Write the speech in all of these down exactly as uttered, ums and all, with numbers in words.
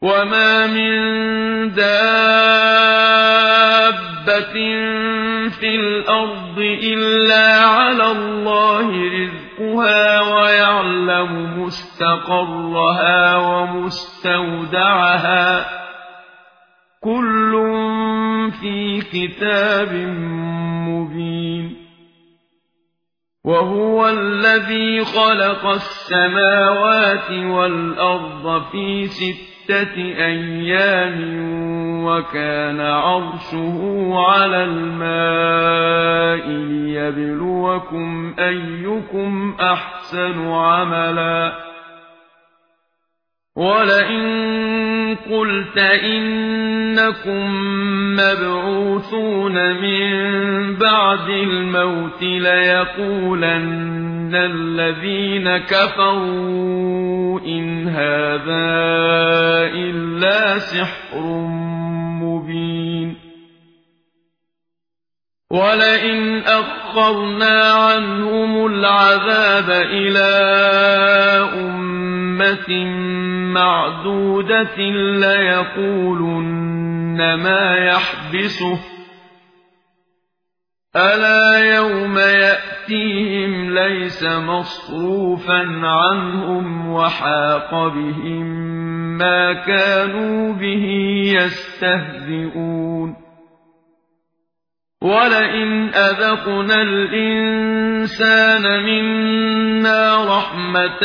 وما من دابة في الأرض إلا على الله رزقها ويعلم مستقرها ومستودعها كل في كتاب مبين وهو الذي خلق السماوات والأرض في ستة أيام وكان عرشه على الماء ليبلوكم أيكم أحسن عملا ولئن قلت إنكم مبعوثون من بعد الموت ليقولن الذين كفروا إن هذا إلا سحر مبين ولئن أخرنا عنهم العذاب إلى أمة معدودة ليقولن ما يحبسه ألا يوم يأتيهم ليس مصروفا عنهم وحاق بهم ما كانوا به يستهزئون ولئن أذقنا الإنسان منا رحمة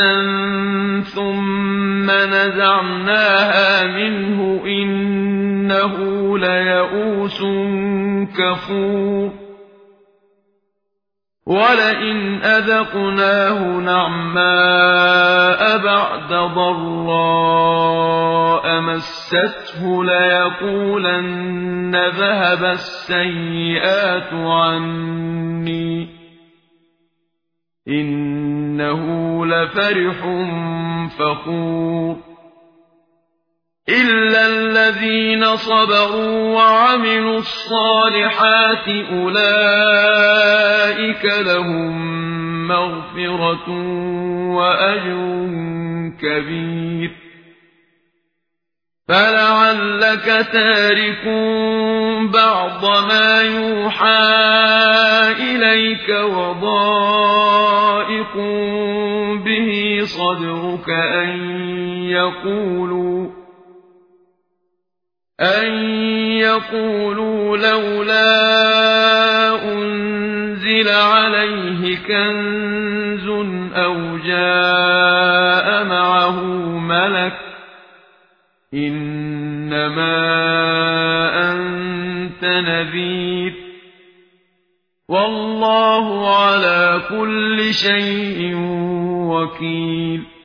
ثم نزعناها منه إنه ليئوس كفور ولئن أذقناه نعماء بعد ضراء مسته ليقولن ذهب السيئات عني إنه لفرح فخور إلا الذين صبروا وعملوا الصالحات أولئك لهم مغفرة وأجر كبير فلعلك تارك بعض ما يوحى إليك وضائق به صدرك أن يقولوا أن يقولوا لولا أنزل عليه كنز أو جاء معه ملك إنما أنت نذير والله على كل شيء وكيل